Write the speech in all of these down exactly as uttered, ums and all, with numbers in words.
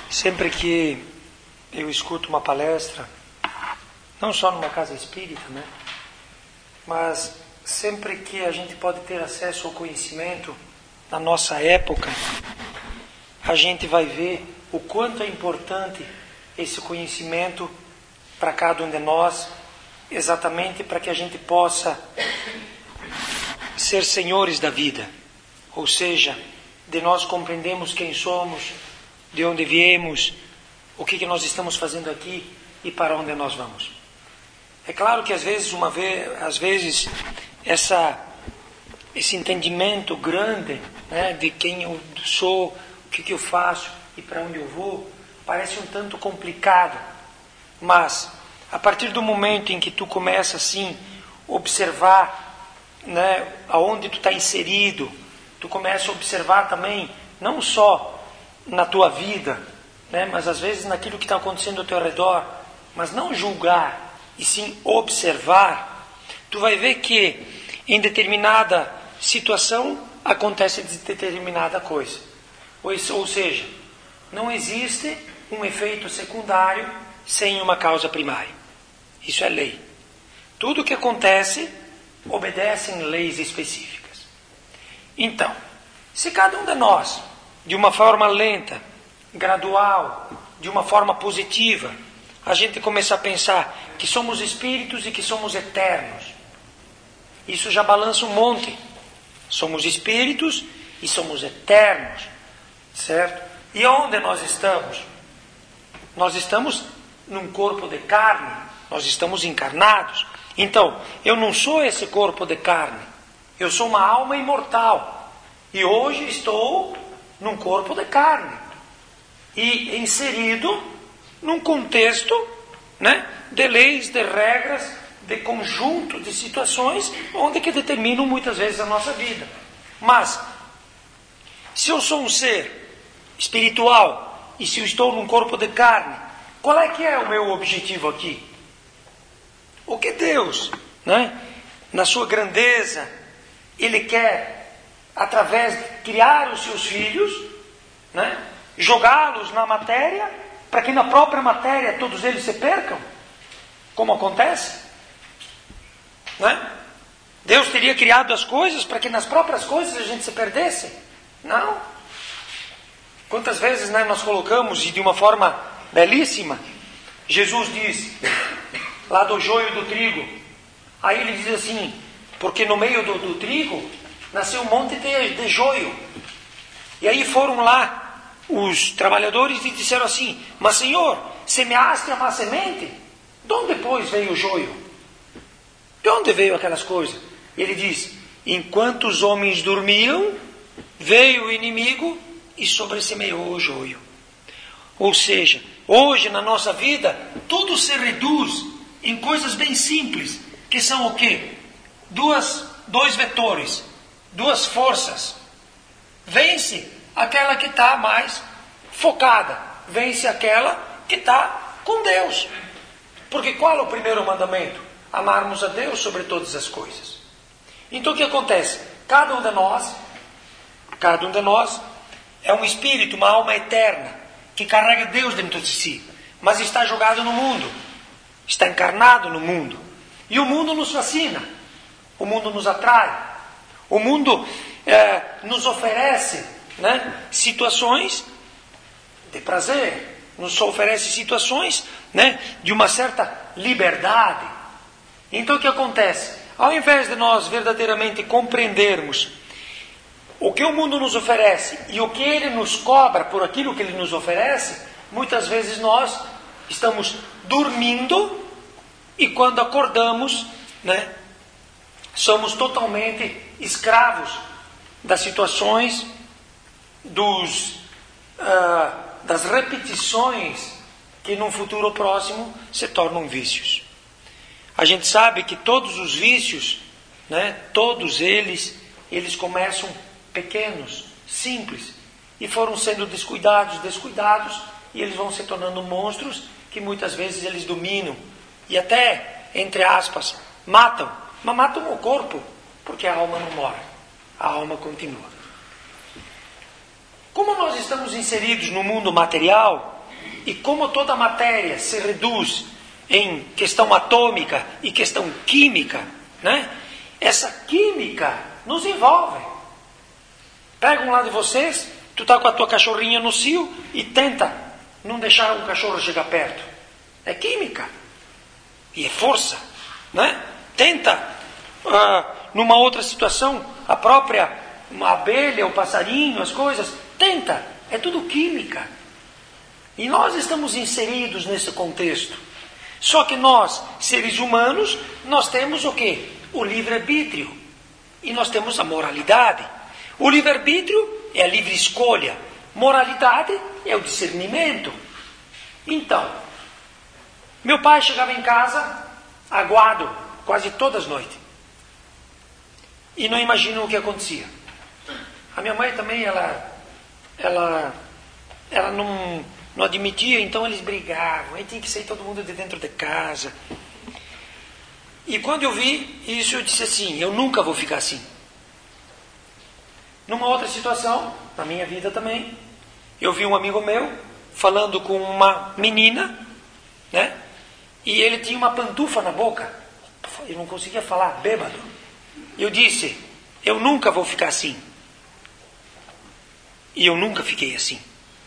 Sempre que eu escuto uma palestra, não só numa casa espírita, né? Mas sempre que a gente pode ter acesso ao conhecimento na nossa época, a gente vai ver o quanto é importante esse conhecimento para cada um de nós, exatamente para que a gente possa ser senhores da vida, ou seja, de nós compreendermos quem somos, de onde viemos, o que, que nós estamos fazendo aqui e para onde nós vamos. É claro que às vezes, uma vez, às vezes essa, esse entendimento grande, né, de quem eu sou, o que, que eu faço e para onde eu vou, parece um tanto complicado. Mas, a partir do momento em que tu começa assim, observar, né, aonde tu está inserido, tu começa a observar também, não só na tua vida, né, mas às vezes naquilo que está acontecendo ao teu redor, mas não julgar, e sim observar, tu vai ver que em determinada situação acontece determinada coisa. Ou, ou seja, não existe um efeito secundário sem uma causa primária. Isso é lei. Tudo que acontece obedece em leis específicas. Então, se cada um de nós, de uma forma lenta, gradual, de uma forma positiva, a gente começar a pensar que somos espíritos e que somos eternos, isso já balança um monte. Somos espíritos e somos eternos, certo? E onde nós estamos? Nós estamos num corpo de carne, nós estamos encarnados. Então, eu não sou esse corpo de carne, eu sou uma alma imortal. E hoje estou num corpo de carne e inserido num contexto, né, de leis, de regras, de conjunto de situações onde que determinam muitas vezes a nossa vida. Mas, se eu sou um ser espiritual e se eu estou num corpo de carne, qual é que é o meu objetivo aqui? O que Deus, né, na sua grandeza, Ele quer, através de criar os seus filhos, né, jogá-los na matéria, para que na própria matéria todos eles se percam, como acontece, né? Deus teria criado as coisas para que nas próprias coisas a gente se perdesse? Não. Quantas vezes, né, nós colocamos, e de uma forma belíssima, Jesus diz, lá do joio do trigo, aí ele diz assim, porque no meio do, do trigo nasceu um monte de, de joio. E aí foram lá os trabalhadores e disseram assim, mas Senhor, semeaste a má semente? De onde depois veio o joio? De onde veio aquelas coisas? E ele diz, enquanto os homens dormiam, veio o inimigo e sobressemeou o joio. Ou seja, hoje na nossa vida, tudo se reduz em coisas bem simples, que são o quê? Duas, dois vetores, duas forças. Vence aquela que está mais focada, vence aquela que está com Deus. Porque qual é o primeiro mandamento? Amarmos a Deus sobre todas as coisas. Então o que acontece? Cada um de nós, cada um de nós é um espírito, uma alma eterna, que carrega Deus dentro de si, mas está jogado no mundo, está encarnado no mundo. E o mundo nos fascina, o mundo nos atrai, o mundo é, nos oferece, né, situações de prazer, nos oferece situações, né, de uma certa liberdade. Então o que acontece? Ao invés de nós verdadeiramente compreendermos o que o mundo nos oferece e o que ele nos cobra por aquilo que ele nos oferece, muitas vezes nós estamos dormindo e quando acordamos, né, somos totalmente escravos das situações, dos, uh, das repetições que num futuro próximo se tornam vícios. A gente sabe que todos os vícios, né, todos eles, eles começam pequenos, simples, e foram sendo descuidados, descuidados, e eles vão se tornando monstros que muitas vezes eles dominam e até, entre aspas, matam, mas matam o corpo, porque a alma não morre, a alma continua. Como nós estamos inseridos no mundo material, E, e como toda matéria se reduz em questão atômica e questão química, né? Essa química nos envolve. Pega um lado de vocês, tu está com a tua cachorrinha no cio e tenta não deixar um cachorro chegar perto. É química. E é força, né? Tenta, ah, numa outra situação, a própria uma abelha, o passarinho, as coisas, tenta. É tudo química. E nós estamos inseridos nesse contexto. Só que nós, seres humanos, nós temos o quê? O livre-arbítrio. E nós temos a moralidade. O livre-arbítrio é a livre escolha. Moralidade é o discernimento. Então, meu pai chegava em casa aguado, quase todas as noites. E não imaginam o que acontecia. A minha mãe também, ela, ela, ela não, não admitia, então eles brigavam. Aí tinha que sair todo mundo de dentro de casa. E quando eu vi isso, eu disse assim, eu nunca vou ficar assim. Numa outra situação, na minha vida também, eu vi um amigo meu falando com uma menina, né? E ele tinha uma pantufa na boca. Eu não conseguia falar, bêbado. Eu disse, eu nunca vou ficar assim. E eu nunca fiquei assim.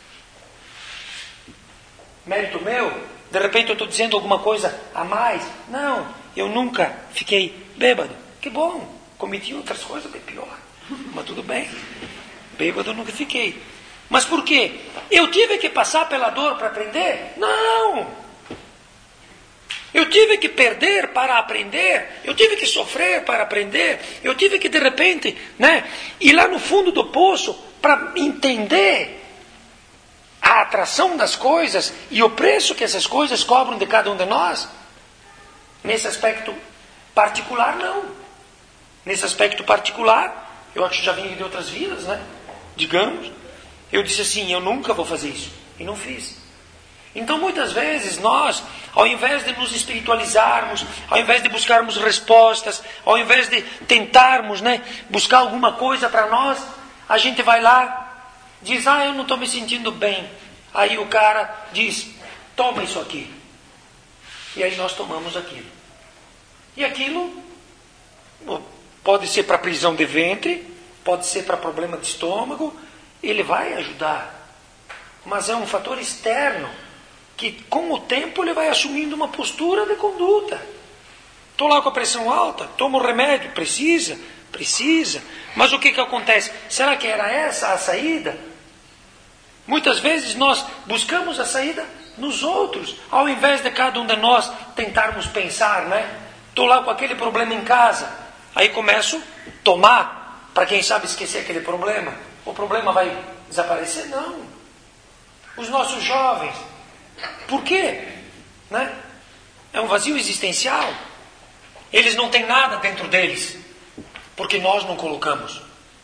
Mérito meu? De repente eu estou dizendo alguma coisa a mais? Não, eu nunca fiquei bêbado. Que bom, cometi outras coisas bem pior. Mas tudo bem. Bêbado eu nunca fiquei. Mas por quê? Eu tive que passar pela dor para aprender? Não! Eu tive que perder para aprender, eu tive que sofrer para aprender, eu tive que de repente, né, ir lá no fundo do poço para entender a atração das coisas e o preço que essas coisas cobram de cada um de nós. Nesse aspecto particular, não. Nesse aspecto particular, eu acho que já vim de outras vidas, né? Digamos, eu disse assim, eu nunca vou fazer isso. E não fiz. Então, muitas vezes, nós, ao invés de nos espiritualizarmos, ao invés de buscarmos respostas, ao invés de tentarmos, né, buscar alguma coisa para nós, a gente vai lá, diz, ah, eu não estou me sentindo bem. Aí o cara diz, toma isso aqui. E aí nós tomamos aquilo. E aquilo pode ser para prisão de ventre, pode ser para problema de estômago, ele vai ajudar. Mas é um fator externo, que com o tempo ele vai assumindo uma postura de conduta. Estou lá com a pressão alta, tomo remédio, precisa, precisa. Mas o que, que acontece? Será que era essa a saída? Muitas vezes nós buscamos a saída nos outros, ao invés de cada um de nós tentarmos pensar, né? Estou lá com aquele problema em casa, aí começo a tomar, para quem sabe esquecer aquele problema. O problema vai desaparecer? Não. Os nossos jovens, por quê? Né? É um vazio existencial. Eles não têm nada dentro deles, porque nós não colocamos.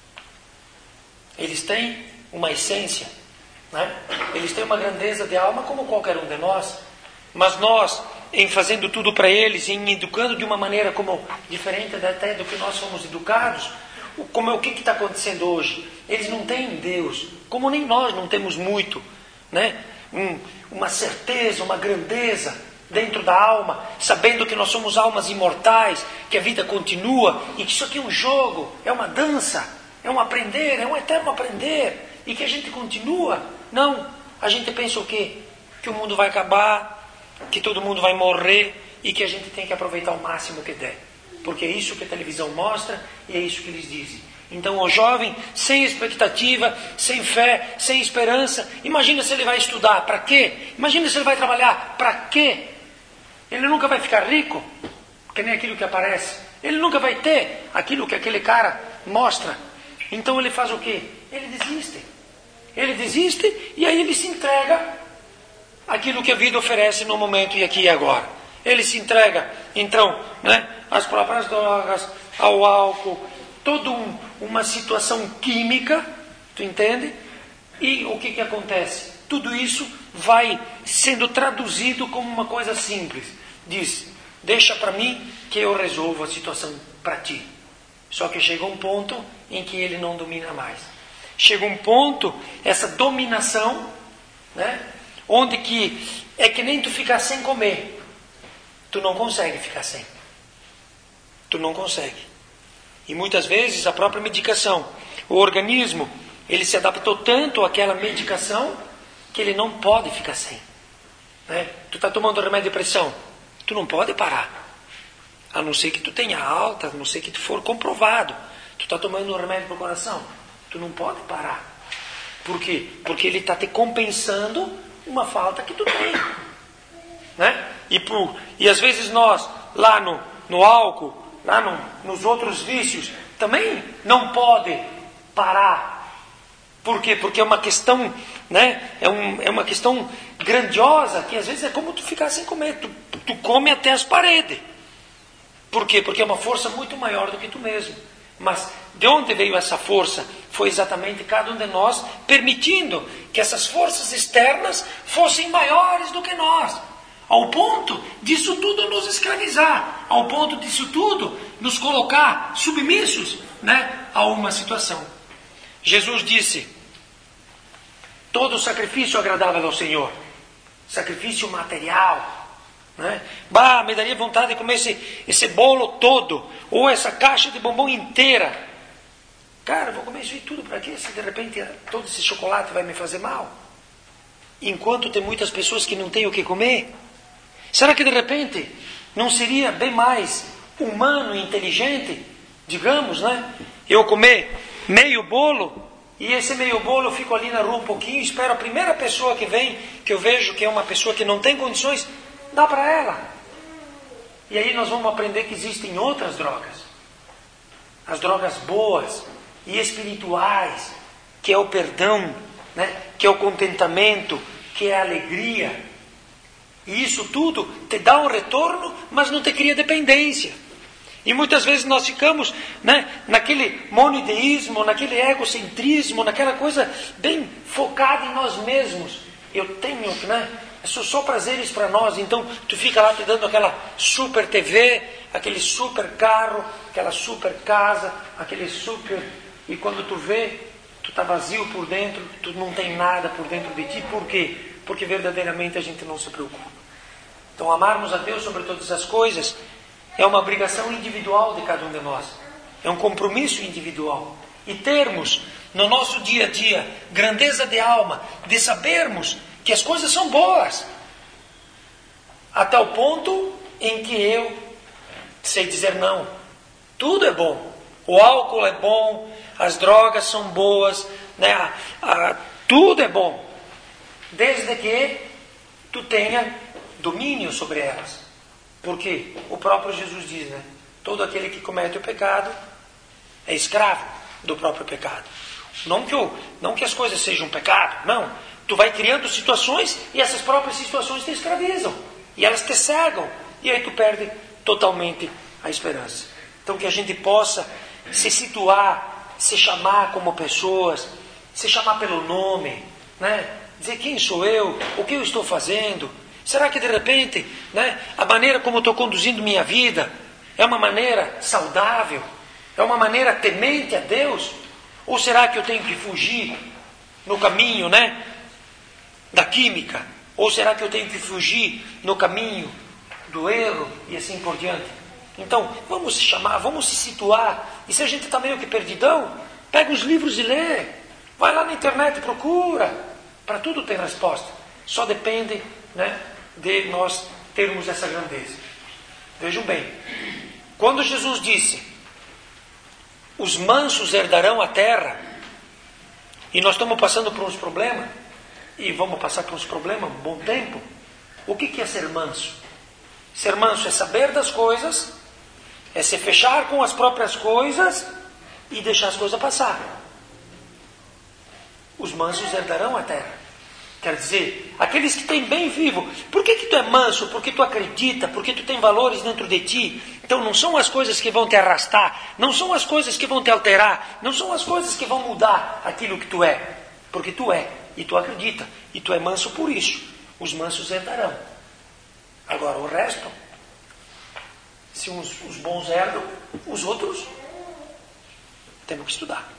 Eles têm uma essência, né? Eles têm uma grandeza de alma como qualquer um de nós. Mas nós, em fazendo tudo para eles, em educando de uma maneira como diferente até do que nós fomos educados, como é o que está acontecendo hoje? Eles não têm Deus, como nem nós não temos muito, né? Um, uma certeza, uma grandeza dentro da alma, sabendo que nós somos almas imortais, que a vida continua e que isso aqui é um jogo, é uma dança, é um aprender, é um eterno aprender e que a gente continua. Não, a gente pensa o quê? Que o mundo vai acabar, que todo mundo vai morrer e que a gente tem que aproveitar o máximo que der, porque é isso que a televisão mostra e é isso que eles dizem. Então o jovem, sem expectativa, sem fé, sem esperança, imagina se ele vai estudar, para quê? Imagina se ele vai trabalhar, para quê? Ele nunca vai ficar rico, que nem aquilo que aparece. Ele nunca vai ter aquilo que aquele cara mostra. Então ele faz o quê? Ele desiste. Ele desiste e aí ele se entrega àquilo que a vida oferece no momento e aqui e agora. Ele se entrega, então, né, às próprias drogas, ao álcool, toda um, uma situação química, tu entende? E o que, que acontece? Tudo isso vai sendo traduzido como uma coisa simples. Diz, deixa para mim que eu resolvo a situação para ti. Só que chega um ponto em que ele não domina mais. Chega um ponto, essa dominação, né? onde que é que nem tu ficar sem comer. Tu não consegue ficar sem. Tu não consegue. E muitas vezes a própria medicação, o organismo, ele se adaptou tanto àquela medicação que ele não pode ficar sem. Né? Tu está tomando remédio de pressão, tu não pode parar. A não ser que tu tenha alta, a não ser que tu for comprovado. Tu está tomando um remédio para o coração, tu não pode parar. Por quê? Porque ele está te compensando uma falta que tu tem. Né? E, por, e às vezes nós, lá no, no álcool, lá no, nos outros vícios, também não pode parar. Por quê? Porque é uma questão, né? é, um, é uma questão grandiosa, que às vezes é como tu ficar sem comer. Tu, tu come até as paredes. Por quê? Porque é uma força muito maior do que tu mesmo. Mas de onde veio essa força? Foi exatamente cada um de nós permitindo que essas forças externas fossem maiores do que nós. Ao ponto disso tudo nos escravizar. Ao ponto disso tudo nos colocar submissos, né, a uma situação. Jesus disse: todo sacrifício agradável ao Senhor. Sacrifício material. Né? Bah, me daria vontade de comer esse, esse bolo todo, ou essa caixa de bombom inteira. Cara, vou comer isso aí tudo para quê? Se de repente todo esse chocolate vai me fazer mal. Enquanto tem muitas pessoas que não têm o que comer. Será que de repente não seria bem mais humano e inteligente, digamos, né? Eu comer meio bolo, e esse meio bolo eu fico ali na rua um pouquinho, espero a primeira pessoa que vem, que eu vejo que é uma pessoa que não tem condições, dá para ela. E aí nós vamos aprender que existem outras drogas. As drogas boas e espirituais, que é o perdão, né? Que é o contentamento, que é a alegria. E isso tudo te dá um retorno, mas não te cria dependência. E muitas vezes nós ficamos, né, naquele monoteísmo, naquele egocentrismo, naquela coisa bem focada em nós mesmos. Eu tenho, né? São só prazeres para nós, então tu fica lá te dando aquela super T V, aquele super carro, aquela super casa, aquele super... E quando tu vê, tu está vazio por dentro, tu não tem nada por dentro de ti. Por quê? Porque verdadeiramente a gente não se preocupa. Então amarmos a Deus sobre todas as coisas é uma obrigação individual de cada um de nós. É um compromisso individual. E termos no nosso dia a dia grandeza de alma, de sabermos que as coisas são boas, até o ponto em que eu sei dizer não. Tudo é bom. O álcool é bom, as drogas são boas, né? a, a, tudo é bom, desde que tu tenha domínio sobre elas. Porque o próprio Jesus diz, né? Todo aquele que comete o pecado é escravo do próprio pecado. Não que, o, não que as coisas sejam um pecado, não. Tu vai criando situações e essas próprias situações te escravizam. E elas te cegam. E aí tu perde totalmente a esperança. Então que a gente possa se situar, se chamar como pessoas, se chamar pelo nome, né? Dizer quem sou eu, o que eu estou fazendo. Será que de repente, né, a maneira como eu estou conduzindo minha vida é uma maneira saudável? É uma maneira temente a Deus? Ou será que eu tenho que fugir no caminho, né, da química? Ou será que eu tenho que fugir no caminho do erro e assim por diante? Então, vamos se chamar, vamos se situar. E se a gente está meio que perdidão, pega os livros e lê. Vai lá na internet e procura. Para tudo tem resposta. Só depende, né, de nós termos essa grandeza. Vejam bem, quando Jesus disse, os mansos herdarão a terra, e nós estamos passando por uns problemas, e vamos passar por uns problemas um bom tempo, o que é ser manso? Ser manso é saber das coisas, é se fechar com as próprias coisas e deixar as coisas passar. Os mansos herdarão a terra. Quer dizer, aqueles que têm bem vivo. Por que que tu é manso? Porque tu acredita, porque tu tem valores dentro de ti. Então não são as coisas que vão te arrastar, não são as coisas que vão te alterar, não são as coisas que vão mudar aquilo que tu é. Porque tu é, e tu acredita, e tu é manso por isso. Os mansos herdarão. Agora o resto, se os, os bons herdam, os outros temos que estudar.